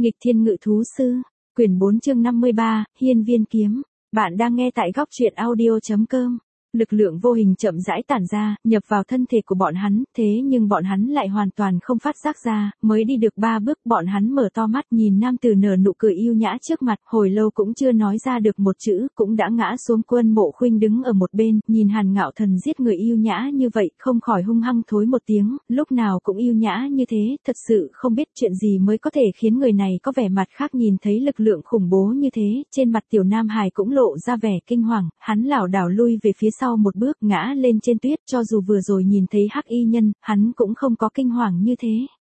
Nghịch thiên ngự thú sư, quyển 4 chương 53, hiên viên kiếm. Bạn đang nghe tại góc truyện audio.com. Lực lượng vô hình chậm rãi tản ra, nhập vào thân thể của bọn hắn, thế nhưng bọn hắn lại hoàn toàn không phát giác ra, mới đi được 3 bước bọn hắn mở to mắt nhìn nam tử nở nụ cười yêu nhã trước mặt, hồi lâu cũng chưa nói ra được một chữ, cũng đã ngã xuống. Quân Mộ Khuynh đứng ở một bên, nhìn Hàn Ngạo Thần giết người yêu nhã như vậy, không khỏi hung hăng thối một tiếng, lúc nào cũng yêu nhã như thế, thật sự không biết chuyện gì mới có thể khiến người này có vẻ mặt khác. Nhìn thấy lực lượng khủng bố như thế, trên mặt tiểu nam hài cũng lộ ra vẻ kinh hoàng, hắn lảo đảo lui về phía sau một bước, ngã lên trên tuyết. Cho dù vừa rồi nhìn thấy hắc y nhân, hắn cũng không có kinh hoàng như thế.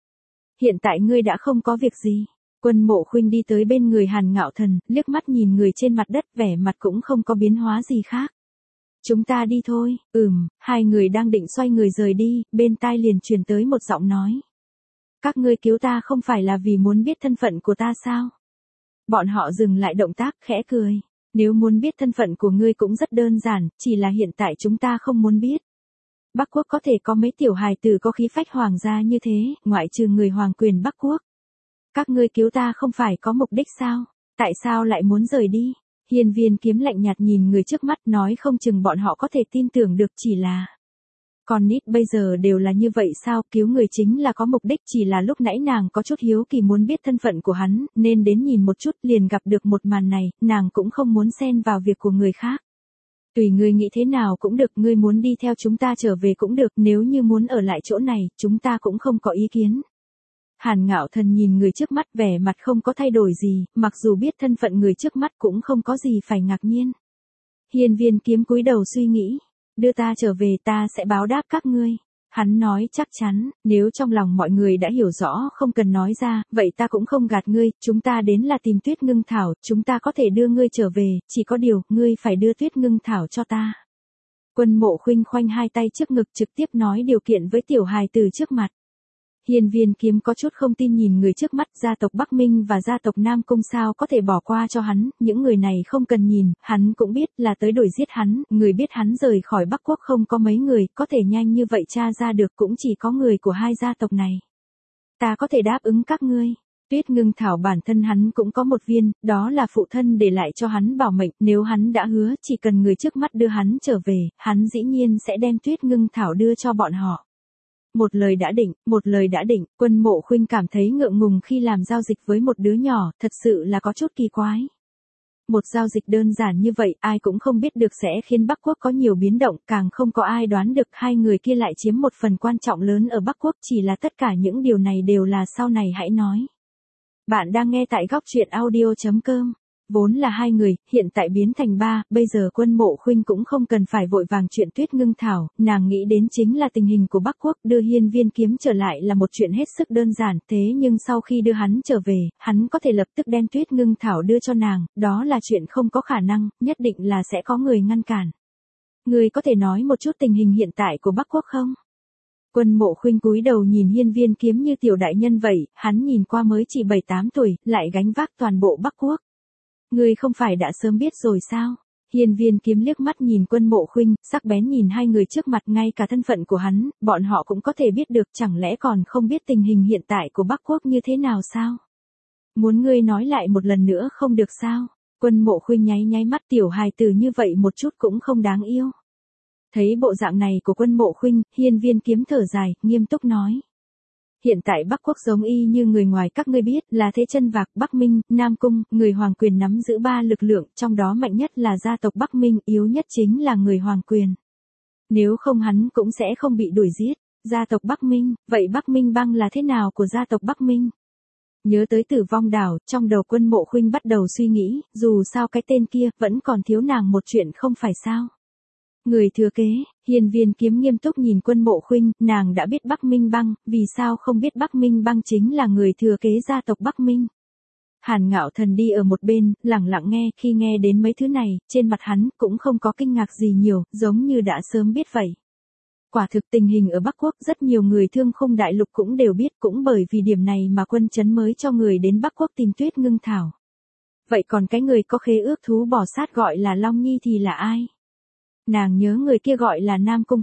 Hiện tại ngươi đã không có việc gì. Quân Mộ Khuynh đi tới bên người Hàn Ngạo Thần, liếc mắt nhìn người trên mặt đất, vẻ mặt cũng không có biến hóa gì khác. Chúng ta đi thôi. Hai người đang định xoay người rời đi, bên tai liền truyền tới một giọng nói. Các ngươi cứu ta không phải là vì muốn biết thân phận của ta sao? Bọn họ dừng lại động tác, khẽ cười. Nếu muốn biết thân phận của ngươi cũng rất đơn giản, chỉ là hiện tại chúng ta không muốn biết. Bắc Quốc có thể có mấy tiểu hài tử có khí phách hoàng gia như thế, ngoại trừ người hoàng quyền Bắc Quốc. Các ngươi cứu ta không phải có mục đích sao? Tại sao lại muốn rời đi? Hiên viên kiếm lạnh nhạt nhìn người trước mắt, nói không chừng bọn họ có thể tin tưởng được, chỉ là... Con nít bây giờ đều là như vậy sao? Cứu người chính là có mục đích, chỉ là lúc nãy nàng có chút hiếu kỳ muốn biết thân phận của hắn, nên đến nhìn một chút, liền gặp được một màn này, nàng cũng không muốn xen vào việc của người khác. Tùy ngươi nghĩ thế nào cũng được, ngươi muốn đi theo chúng ta trở về cũng được, nếu như muốn ở lại chỗ này, chúng ta cũng không có ý kiến. Hàn Ngạo Thần nhìn người trước mắt, vẻ mặt không có thay đổi gì, mặc dù biết thân phận người trước mắt cũng không có gì phải ngạc nhiên. Hiên viên kiếm cúi đầu suy nghĩ. Đưa ta trở về, ta sẽ báo đáp các ngươi. Hắn nói chắc chắn, nếu trong lòng mọi người đã hiểu rõ không cần nói ra, vậy ta cũng không gạt ngươi, chúng ta đến là tìm Tuyết Ngưng Thảo, chúng ta có thể đưa ngươi trở về, chỉ có điều, ngươi phải đưa Tuyết Ngưng Thảo cho ta. Quân Mộ Khuynh khoanh hai tay trước ngực trực tiếp nói điều kiện với tiểu hài từ trước mặt. Hiên viên kiếm có chút không tin nhìn người trước mắt, gia tộc Bắc Minh và gia tộc Nam Cung sao có thể bỏ qua cho hắn, những người này không cần nhìn, hắn cũng biết là tới đuổi giết hắn, người biết hắn rời khỏi Bắc Quốc không có mấy người, có thể nhanh như vậy tra ra được cũng chỉ có người của hai gia tộc này. Ta có thể đáp ứng các ngươi. Tuyết Ngưng Thảo bản thân hắn cũng có một viên, đó là phụ thân để lại cho hắn bảo mệnh, nếu hắn đã hứa chỉ cần người trước mắt đưa hắn trở về, hắn dĩ nhiên sẽ đem Tuyết Ngưng Thảo đưa cho bọn họ. Một lời đã định, Quân Mộ Khuynh cảm thấy ngượng ngùng khi làm giao dịch với một đứa nhỏ, thật sự là có chút kỳ quái. Một giao dịch đơn giản như vậy, ai cũng không biết được sẽ khiến Bắc Quốc có nhiều biến động, càng không có ai đoán được hai người kia lại chiếm một phần quan trọng lớn ở Bắc Quốc, chỉ là tất cả những điều này đều là sau này hãy nói. Bạn đang nghe tại góc truyện audio.com. Vốn là hai người, hiện tại biến thành ba, bây giờ Quân Mộ Khuynh cũng không cần phải vội vàng chuyện Tuyết Ngưng Thảo, nàng nghĩ đến chính là tình hình của Bắc Quốc, đưa hiên viên kiếm trở lại là một chuyện hết sức đơn giản, thế nhưng sau khi đưa hắn trở về, hắn có thể lập tức đem Tuyết Ngưng Thảo đưa cho nàng, đó là chuyện không có khả năng, nhất định là sẽ có người ngăn cản. Người có thể nói một chút tình hình hiện tại của Bắc Quốc không? Quân Mộ Khuynh cúi đầu nhìn hiên viên kiếm như tiểu đại nhân vậy, hắn nhìn qua mới chỉ 7-8 tuổi, lại gánh vác toàn bộ Bắc Quốc. Ngươi không phải đã sớm biết rồi sao? Hiên viên kiếm liếc mắt nhìn Quân Mộ Khuynh, sắc bén nhìn hai người trước mặt, ngay cả thân phận của hắn, bọn họ cũng có thể biết được, chẳng lẽ còn không biết tình hình hiện tại của Bắc Quốc như thế nào sao? Muốn ngươi nói lại một lần nữa không được sao? Quân Mộ Khuynh nháy mắt, tiểu hài tử như vậy một chút cũng không đáng yêu. Thấy bộ dạng này của Quân Mộ Khuynh, hiên viên kiếm thở dài, nghiêm túc nói. Hiện tại Bắc Quốc giống y như người ngoài các ngươi biết, là thế chân vạc, Bắc Minh, Nam Cung, người hoàng quyền nắm giữ 3 lực lượng, trong đó mạnh nhất là gia tộc Bắc Minh, yếu nhất chính là người hoàng quyền. Nếu không hắn cũng sẽ không bị đuổi giết. Gia tộc Bắc Minh, vậy Bắc Minh băng là thế nào của gia tộc Bắc Minh? Nhớ tới Tử Vong Đảo, trong đầu Quân Mộ Khuynh bắt đầu suy nghĩ, dù sao cái tên kia vẫn còn thiếu nàng một chuyện không phải sao? Người thừa kế, hiên viên kiếm nghiêm túc nhìn Quân Mộ Khuynh, nàng đã biết Bắc Minh băng, vì sao không biết Bắc Minh băng chính là người thừa kế gia tộc Bắc Minh. Hàn Ngạo Thần đi ở một bên, lặng lặng nghe, khi nghe đến mấy thứ này, trên mặt hắn cũng không có kinh ngạc gì nhiều, giống như đã sớm biết vậy. Quả thực tình hình ở Bắc Quốc rất nhiều người Thương Khung Đại Lục cũng đều biết, cũng bởi vì điểm này mà Quân Chấn mới cho người đến Bắc Quốc tìm Tuyết Ngưng Thảo. Vậy còn cái người có khế ước thú bò sát gọi là Long Nhi thì là ai? Nàng nhớ người kia gọi là Nam Cung Phác.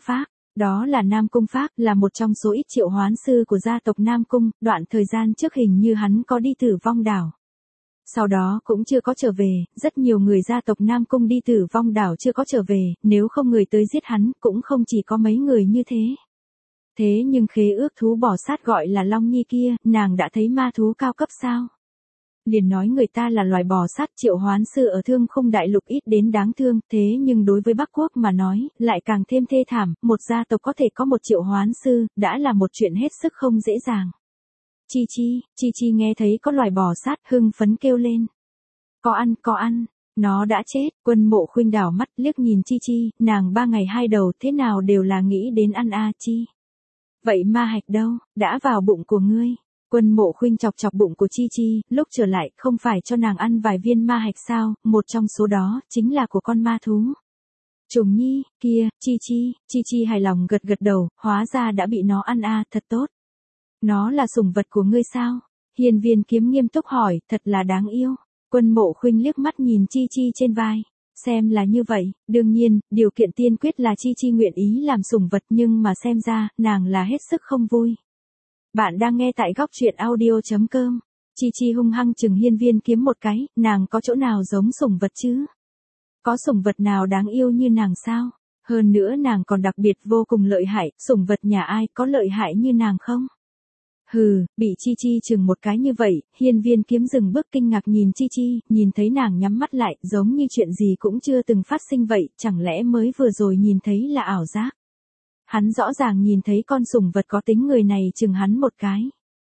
Đó là Nam Cung Phác, là một trong số ít triệu hoán sư của gia tộc Nam Cung, đoạn thời gian trước hình như hắn có đi Tử Vong Đảo. Sau đó cũng chưa có trở về, rất nhiều người gia tộc Nam Cung đi Tử Vong Đảo chưa có trở về, nếu không người tới giết hắn, cũng không chỉ có mấy người như thế. Thế nhưng khế ước thú bò sát gọi là Long Nhi kia, nàng đã thấy ma thú cao cấp sao? Liền nói người ta là loài bò sát, triệu hoán sư ở Thương Khung Đại Lục ít đến đáng thương, thế nhưng đối với Bắc Quốc mà nói, lại càng thêm thê thảm, một gia tộc có thể có một triệu hoán sư, đã là một chuyện hết sức không dễ dàng. Chi Chi nghe thấy có loài bò sát, hưng phấn kêu lên. Có ăn, nó đã chết. Quân Mộ Khuynh đảo mắt liếc nhìn Chi Chi, nàng 3 ngày 2 đầu thế nào đều là nghĩ đến ăn Chi. Vậy ma hạch đâu, đã vào bụng của ngươi. Quân Mộ Khuynh chọc chọc bụng của Chi Chi, lúc trở lại, không phải cho nàng ăn vài viên ma hạch sao, một trong số đó, chính là của con ma thú. Trùng Nhi, kia, Chi Chi hài lòng gật gật đầu, hóa ra đã bị nó ăn thật tốt. Nó là sủng vật của ngươi sao? Hiên Viên Kiếm nghiêm túc hỏi, thật là đáng yêu. Quân Mộ Khuynh liếc mắt nhìn Chi Chi trên vai. Xem là như vậy, đương nhiên, điều kiện tiên quyết là Chi Chi nguyện ý làm sủng vật, nhưng mà xem ra, nàng là hết sức không vui. Bạn đang nghe tại góc truyện audio.com. Chi Chi hung hăng chừng Hiên Viên Kiếm một cái, nàng có chỗ nào giống sủng vật chứ? Có sủng vật nào đáng yêu như nàng sao? Hơn nữa nàng còn đặc biệt vô cùng lợi hại, sủng vật nhà ai có lợi hại như nàng không? Hừ, bị Chi Chi chừng một cái như vậy, Hiên Viên Kiếm dừng bước kinh ngạc nhìn Chi Chi, nhìn thấy nàng nhắm mắt lại, giống như chuyện gì cũng chưa từng phát sinh vậy, chẳng lẽ mới vừa rồi nhìn thấy là ảo giác? Hắn rõ ràng nhìn thấy con sủng vật có tính người này chừng hắn một cái.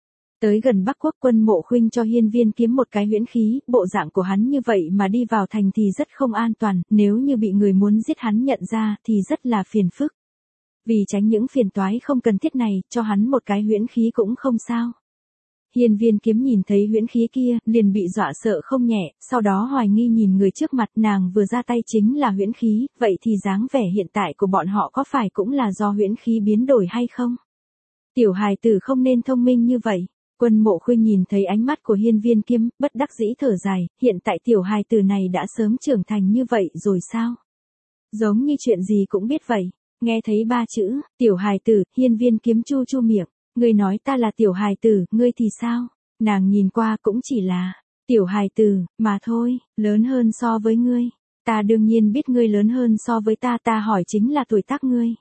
Tới gần Bắc Quốc, Quân Mộ Khuynh cho Hiên Viên Kiếm một cái huyễn khí, bộ dạng của hắn như vậy mà đi vào thành thì rất không an toàn, nếu như bị người muốn giết hắn nhận ra thì rất là phiền phức. Vì tránh những phiền toái không cần thiết này, cho hắn một cái huyễn khí cũng không sao. Hiên Viên Kiếm nhìn thấy huyễn khí kia, liền bị dọa sợ không nhẹ, sau đó hoài nghi nhìn người trước mặt, nàng vừa ra tay chính là huyễn khí, vậy thì dáng vẻ hiện tại của bọn họ có phải cũng là do huyễn khí biến đổi hay không? Tiểu hài tử không nên thông minh như vậy. Quân Mộ Khuynh nhìn thấy ánh mắt của Hiên Viên Kiếm, bất đắc dĩ thở dài, hiện tại tiểu hài tử này đã sớm trưởng thành như vậy rồi sao? Giống như chuyện gì cũng biết vậy. Nghe thấy 3 chữ, tiểu hài tử, Hiên Viên Kiếm chu chu miệng. Ngươi nói ta là tiểu hài tử, ngươi thì sao? Nàng nhìn qua cũng chỉ là tiểu hài tử, mà thôi, lớn hơn so với ngươi. Ta đương nhiên biết ngươi lớn hơn so với ta hỏi chính là tuổi tác ngươi.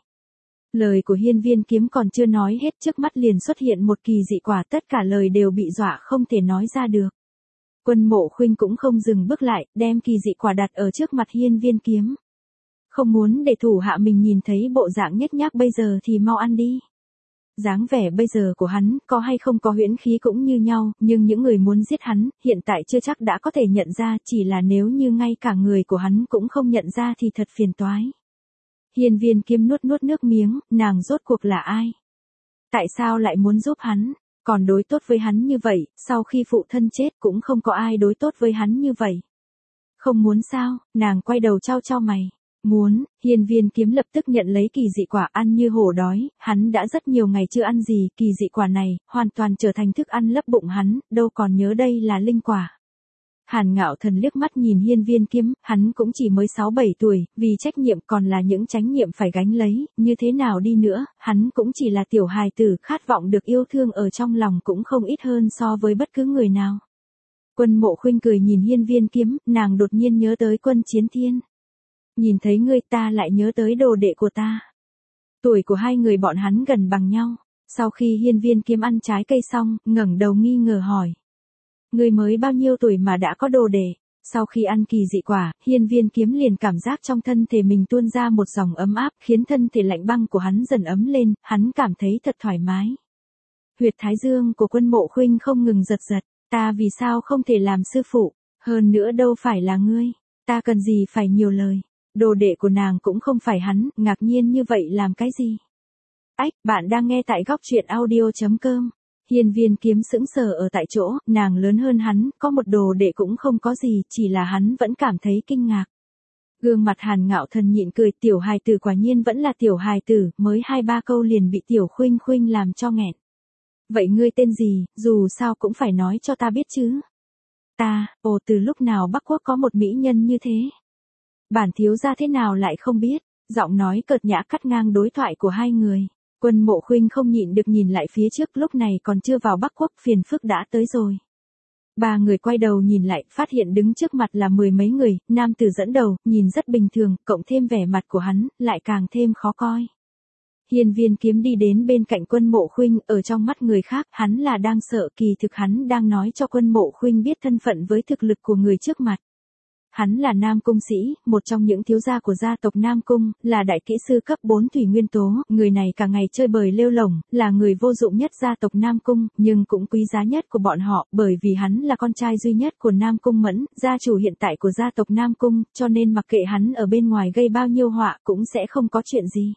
Lời của Hiên Viên Kiếm còn chưa nói hết, trước mắt liền xuất hiện một kỳ dị quả, tất cả lời đều bị dọa không thể nói ra được. Quân Mộ Khuynh cũng không dừng bước lại, đem kỳ dị quả đặt ở trước mặt Hiên Viên Kiếm. Không muốn để thủ hạ mình nhìn thấy bộ dạng nhếch nhác bây giờ thì mau ăn đi. Dáng vẻ bây giờ của hắn, có hay không có huyễn khí cũng như nhau, nhưng những người muốn giết hắn, hiện tại chưa chắc đã có thể nhận ra, chỉ là nếu như ngay cả người của hắn cũng không nhận ra thì thật phiền toái. Hiên Viên Kiếm nuốt nước miếng, nàng rốt cuộc là ai? Tại sao lại muốn giúp hắn, còn đối tốt với hắn như vậy, sau khi phụ thân chết cũng không có ai đối tốt với hắn như vậy. Không muốn sao, nàng quay đầu chau mày. Muốn, Hiên Viên Kiếm lập tức nhận lấy kỳ dị quả, ăn như hổ đói, hắn đã rất nhiều ngày chưa ăn gì, kỳ dị quả này, hoàn toàn trở thành thức ăn lấp bụng hắn, đâu còn nhớ đây là linh quả. Hàn Ngạo Thần liếc mắt nhìn Hiên Viên Kiếm, hắn cũng chỉ mới 6-7 tuổi, vì trách nhiệm còn là những trách nhiệm phải gánh lấy, như thế nào đi nữa, hắn cũng chỉ là tiểu hài tử, khát vọng được yêu thương ở trong lòng cũng không ít hơn so với bất cứ người nào. Quân Mộ Khuynh cười nhìn Hiên Viên Kiếm, nàng đột nhiên nhớ tới Quân Chiến Thiên. Nhìn thấy ngươi ta lại nhớ tới đồ đệ của ta. Tuổi của hai người bọn hắn gần bằng nhau. Sau khi Hiên Viên Kiếm ăn trái cây xong, ngẩng đầu nghi ngờ hỏi. Ngươi mới bao nhiêu tuổi mà đã có đồ đệ? Sau khi ăn kỳ dị quả, Hiên Viên Kiếm liền cảm giác trong thân thể mình tuôn ra một dòng ấm áp, khiến thân thể lạnh băng của hắn dần ấm lên, hắn cảm thấy thật thoải mái. Huyệt thái dương của Quân Mộ Khuynh không ngừng giật giật, ta vì sao không thể làm sư phụ, hơn nữa đâu phải là ngươi, ta cần gì phải nhiều lời. Đồ đệ của nàng cũng không phải hắn, ngạc nhiên như vậy làm cái gì? Ách, bạn đang nghe tại góc truyện audio.com. Hiên Viên Kiếm sững sờ ở tại chỗ, nàng lớn hơn hắn, có một đồ đệ cũng không có gì, chỉ là hắn vẫn cảm thấy kinh ngạc. Gương mặt Hàn Ngạo Thần nhịn cười, tiểu hài tử quả nhiên vẫn là tiểu hài tử, mới 2-3 câu liền bị tiểu Khuynh làm cho nghẹn. Vậy ngươi tên gì, dù sao cũng phải nói cho ta biết chứ. Từ lúc nào Bắc Quốc có một mỹ nhân như thế? Bản thiếu gia thế nào lại không biết, Giọng nói cợt nhã cắt ngang đối thoại của hai người. Quân Mộ Khuynh không nhịn được nhìn lại phía trước, lúc này còn chưa vào Bắc Quốc, phiền phức đã tới rồi. Ba người quay đầu nhìn lại, phát hiện đứng trước mặt là mười mấy người, nam tử dẫn đầu, nhìn rất bình thường, cộng thêm vẻ mặt của hắn, lại càng thêm khó coi. Hiên Viên Kiếm đi đến bên cạnh Quân Mộ Khuynh, ở trong mắt người khác, hắn là đang sợ, kỳ thực hắn đang nói cho Quân Mộ Khuynh biết thân phận với thực lực của người trước mặt. Hắn là Nam Cung Sĩ, một trong những thiếu gia của gia tộc Nam Cung, là đại kỹ sư cấp 4 thủy nguyên tố, người này cả ngày chơi bời lêu lổng, là người vô dụng nhất gia tộc Nam Cung, nhưng cũng quý giá nhất của bọn họ, bởi vì hắn là con trai duy nhất của Nam Cung Mẫn, gia chủ hiện tại của gia tộc Nam Cung, cho nên mặc kệ hắn ở bên ngoài gây bao nhiêu họa cũng sẽ không có chuyện gì.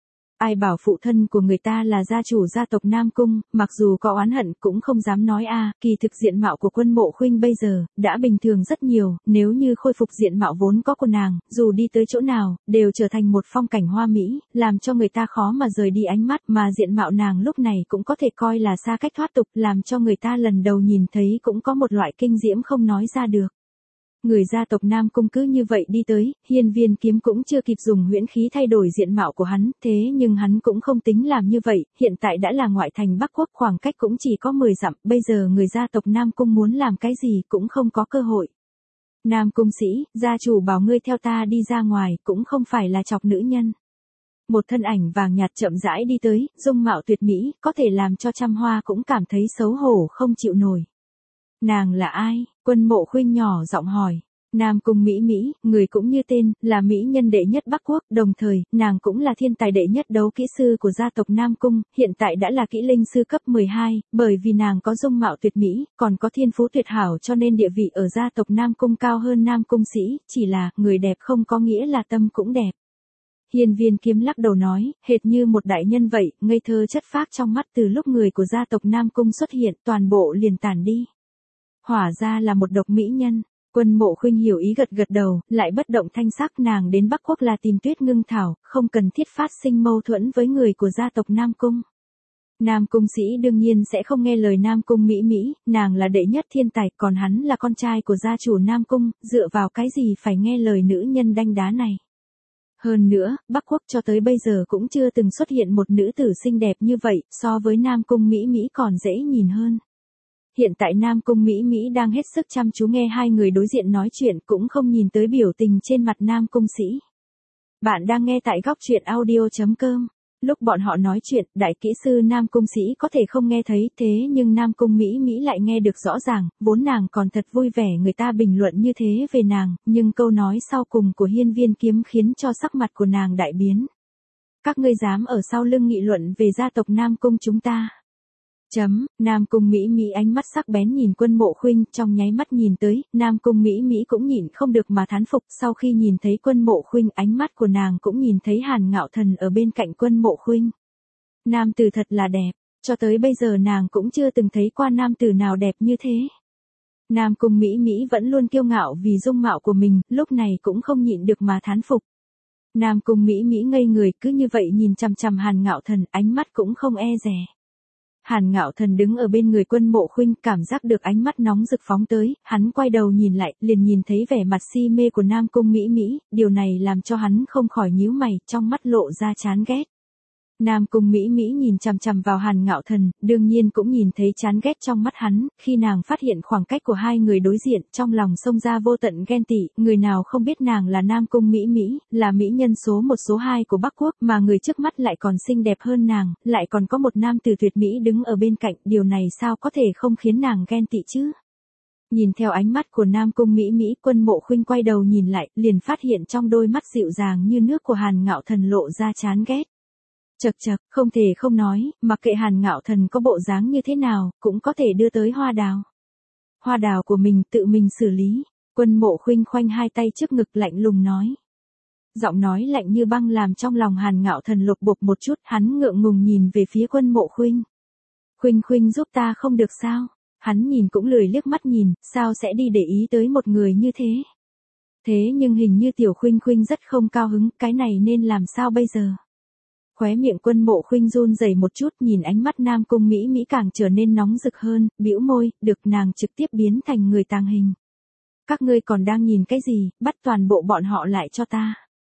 Ai bảo phụ thân của người ta là gia chủ gia tộc Nam Cung, mặc dù có oán hận cũng không dám nói kỳ thực diện mạo của Quân Mộ Khuynh bây giờ, đã bình thường rất nhiều, nếu như khôi phục diện mạo vốn có của nàng, dù đi tới chỗ nào, đều trở thành một phong cảnh hoa mỹ, làm cho người ta khó mà rời đi ánh mắt, mà diện mạo nàng lúc này cũng có thể coi là xa cách thoát tục, làm cho người ta lần đầu nhìn thấy cũng có một loại kinh diễm không nói ra được. Người gia tộc Nam Cung cứ như vậy đi tới, Hiên Viên Kiếm cũng chưa kịp dùng huyễn khí thay đổi diện mạo của hắn, thế nhưng hắn cũng không tính làm như vậy, hiện tại đã là ngoại thành Bắc Quốc, khoảng cách cũng chỉ có 10 dặm, bây giờ người gia tộc Nam Cung muốn làm cái gì cũng không có cơ hội. Nam Cung Sĩ, gia chủ bảo ngươi theo ta đi ra ngoài, cũng không phải là chọc nữ nhân. Một thân ảnh vàng nhạt chậm rãi đi tới, dung mạo tuyệt mỹ, có thể làm cho trăm hoa cũng cảm thấy xấu hổ không chịu nổi. Nàng là ai? Quân Mộ Khuynh nhỏ giọng hỏi. Nam Cung Mỹ Mỹ, người cũng như tên, là mỹ nhân đệ nhất Bắc Quốc, đồng thời, nàng cũng là thiên tài đệ nhất đấu kỹ sư của gia tộc Nam Cung, hiện tại đã là kỹ linh sư cấp 12, bởi vì nàng có dung mạo tuyệt mỹ, còn có thiên phú tuyệt hảo cho nên địa vị ở gia tộc Nam Cung cao hơn Nam Cung Sĩ, chỉ là, người đẹp không có nghĩa là tâm cũng đẹp. Hiên Viên Kiếm lắc đầu nói, hệt như một đại nhân vậy, ngây thơ chất phác trong mắt từ lúc người của gia tộc Nam Cung xuất hiện, toàn bộ liền tản đi. Hỏa ra là một độc mỹ nhân. Quân Mộ Khuynh hiểu ý gật gật đầu, lại bất động thanh sắc, nàng đến Bắc Quốc là tìm Tuyết Ngưng Thảo, không cần thiết phát sinh mâu thuẫn với người của gia tộc Nam Cung. Nam Cung Sĩ đương nhiên sẽ không nghe lời Nam Cung Mỹ Mỹ, nàng là đệ nhất thiên tài, còn hắn là con trai của gia chủ Nam Cung, dựa vào cái gì phải nghe lời nữ nhân đanh đá này. Hơn nữa, Bắc Quốc cho tới bây giờ cũng chưa từng xuất hiện một nữ tử xinh đẹp như vậy, so với Nam Cung Mỹ Mỹ còn dễ nhìn hơn. Hiện tại Nam Cung Mỹ Mỹ đang hết sức chăm chú nghe hai người đối diện nói chuyện, cũng không nhìn tới biểu tình trên mặt Nam Cung Sĩ. Bạn đang nghe tại góc truyện audio.com. Lúc bọn họ nói chuyện, đại kỹ sư Nam Cung Sĩ có thể không nghe thấy, thế nhưng Nam Cung Mỹ Mỹ lại nghe được rõ ràng, vốn nàng còn thật vui vẻ người ta bình luận như thế về nàng, nhưng câu nói sau cùng của Hiên Viên Kiếm khiến cho sắc mặt của nàng đại biến. Các ngươi dám ở sau lưng nghị luận về gia tộc Nam Cung chúng ta. Nam Cung Mỹ Mỹ ánh mắt sắc bén nhìn Quân Mộ Khuynh, trong nháy mắt nhìn tới, Nam Cung Mỹ Mỹ cũng nhịn không được mà thán phục, sau khi nhìn thấy Quân Mộ Khuynh, ánh mắt của nàng cũng nhìn thấy Hàn Ngạo Thần ở bên cạnh Quân Mộ Khuynh. Nam tử thật là đẹp, cho tới bây giờ nàng cũng chưa từng thấy qua nam tử nào đẹp như thế. Nam Cung Mỹ Mỹ vẫn luôn kiêu ngạo vì dung mạo của mình, lúc này cũng không nhịn được mà thán phục. Nam Cung Mỹ Mỹ ngây người, cứ như vậy nhìn chằm chằm Hàn Ngạo Thần, ánh mắt cũng không e dè. Hàn Ngạo Thần đứng ở bên người Quân Mộ Khuynh, cảm giác được ánh mắt nóng rực phóng tới, hắn quay đầu nhìn lại, liền nhìn thấy vẻ mặt si mê của Nam Cung Mỹ Mỹ, điều này làm cho hắn không khỏi nhíu mày, trong mắt lộ ra chán ghét. Nam Cung Mỹ Mỹ nhìn chằm chằm vào Hàn Ngạo Thần, đương nhiên cũng nhìn thấy chán ghét trong mắt hắn, khi nàng phát hiện khoảng cách của hai người đối diện, trong lòng xông ra vô tận ghen tị, người nào không biết nàng là Nam Cung Mỹ Mỹ, là mỹ nhân số 1 số 2 của Bắc Quốc, mà người trước mắt lại còn xinh đẹp hơn nàng, lại còn có một nam tử tuyệt mỹ đứng ở bên cạnh, điều này sao có thể không khiến nàng ghen tị chứ? Nhìn theo ánh mắt của Nam Cung Mỹ Mỹ, Quân Mộ Khuynh quay đầu nhìn lại, liền phát hiện trong đôi mắt dịu dàng như nước của Hàn Ngạo Thần lộ ra chán ghét. Chậc chậc, không thể không nói, mặc kệ Hàn Ngạo Thần có bộ dáng như thế nào, cũng có thể đưa tới hoa đào. Hoa đào của mình tự mình xử lý. Quân Mộ Khuynh khoanh hai tay trước ngực lạnh lùng nói. Giọng nói lạnh như băng làm trong lòng Hàn Ngạo Thần lục bục một chút, hắn ngượng ngùng nhìn về phía Quân Mộ Khuynh. Khuynh Khuynh giúp ta không được sao? Hắn nhìn cũng lười liếc mắt nhìn, sao sẽ đi để ý tới một người như thế? Thế nhưng hình như tiểu Khuynh Khuynh rất không cao hứng, cái này nên làm sao bây giờ? Khóe miệng Quân Mộ Khuynh run rẩy một chút, nhìn ánh mắt Nam Cung Mỹ Mỹ càng trở nên nóng rực hơn, bĩu môi, được, nàng trực tiếp biến thành người tàng hình. Các ngươi còn đang nhìn cái gì, bắt toàn bộ bọn họ lại cho ta.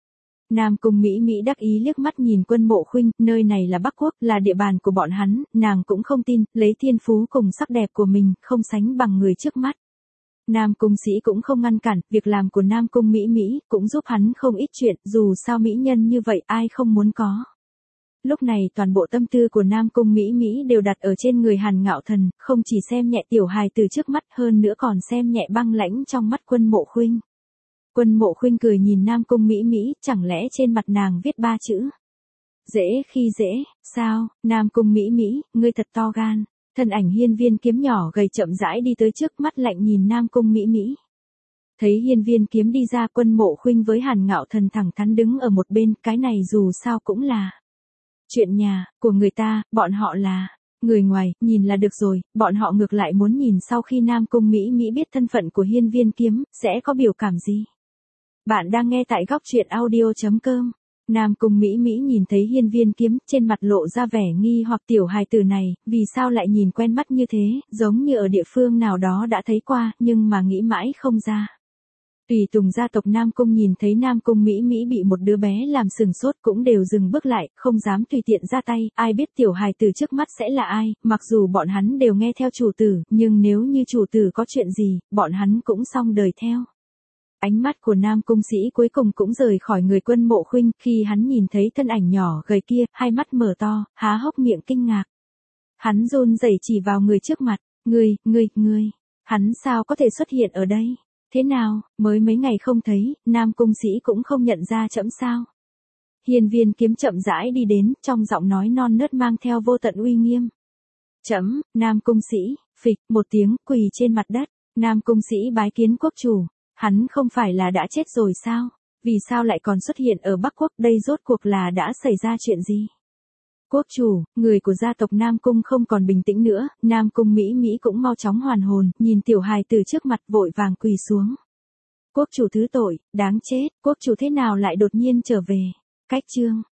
Nam Cung Mỹ Mỹ đắc ý liếc mắt nhìn Quân Mộ Khuynh, nơi này là Bắc Quốc, là địa bàn của bọn hắn, nàng cũng không tin, lấy thiên phú cùng sắc đẹp của mình, không sánh bằng người trước mắt. Nam Cung Sĩ cũng không ngăn cản, việc làm của Nam Cung Mỹ Mỹ, cũng giúp hắn không ít chuyện, dù sao mỹ nhân như vậy ai không muốn có. Lúc này toàn bộ tâm tư của Nam Cung Mỹ Mỹ đều đặt ở trên người Hàn Ngạo Thần, không chỉ xem nhẹ tiểu hài từ trước mắt hơn nữa còn xem nhẹ băng lãnh trong mắt Quân Mộ Khuynh. Quân Mộ Khuynh cười nhìn Nam Cung Mỹ Mỹ, chẳng lẽ trên mặt nàng viết 3 chữ. Dễ khi dễ, sao, Nam Cung Mỹ Mỹ, ngươi thật to gan. Thân ảnh Hiên Viên Kiếm nhỏ gầy chậm rãi đi tới trước, mắt lạnh nhìn Nam Cung Mỹ Mỹ. Thấy Hiên Viên Kiếm đi ra, Quân Mộ Khuynh với Hàn Ngạo Thần thẳng thắn đứng ở một bên, cái này dù sao cũng là chuyện nhà của người ta, bọn họ là người ngoài, nhìn là được rồi, bọn họ ngược lại muốn nhìn sau khi Nam Cung Mỹ Mỹ biết thân phận của Hiên Viên Kiếm, sẽ có biểu cảm gì. Bạn đang nghe tại góc truyện audio.com. Nam Cung Mỹ Mỹ nhìn thấy Hiên Viên Kiếm, trên mặt lộ ra vẻ nghi hoặc, tiểu hài tử này, vì sao lại nhìn quen mắt như thế, giống như ở địa phương nào đó đã thấy qua, nhưng mà nghĩ mãi không ra. Tùy tùng gia tộc Nam Cung nhìn thấy Nam Cung Mỹ Mỹ bị một đứa bé làm sừng sốt cũng đều dừng bước lại, không dám tùy tiện ra tay, ai biết tiểu hài tử trước mắt sẽ là ai, mặc dù bọn hắn đều nghe theo chủ tử, nhưng nếu như chủ tử có chuyện gì, bọn hắn cũng xong đời theo. Ánh mắt của Nam Cung Sĩ cuối cùng cũng rời khỏi người Quân Mộ Khuynh, khi hắn nhìn thấy thân ảnh nhỏ gầy kia, hai mắt mở to, há hốc miệng kinh ngạc. Hắn run rẩy chỉ vào người trước mặt, ngươi, hắn sao có thể xuất hiện ở đây? Thế nào, mới mấy ngày không thấy, Nam Cung Sĩ cũng không nhận ra trẫm sao? Hiên Viên Kiếm chậm rãi đi đến, trong giọng nói non nớt mang theo vô tận uy nghiêm. Trẫm, Nam Cung Sĩ, phịch, một tiếng, quỳ trên mặt đất, Nam Cung Sĩ bái kiến quốc chủ. Hắn không phải là đã chết rồi sao? Vì sao lại còn xuất hiện ở Bắc Quốc, đây rốt cuộc là đã xảy ra chuyện gì? Quốc chủ, người của gia tộc Nam Cung không còn bình tĩnh nữa, Nam Cung Mỹ Mỹ cũng mau chóng hoàn hồn, nhìn tiểu hài từ trước mặt vội vàng quỳ xuống. Quốc chủ thứ tội, đáng chết, quốc chủ thế nào lại đột nhiên trở về? Cách chương.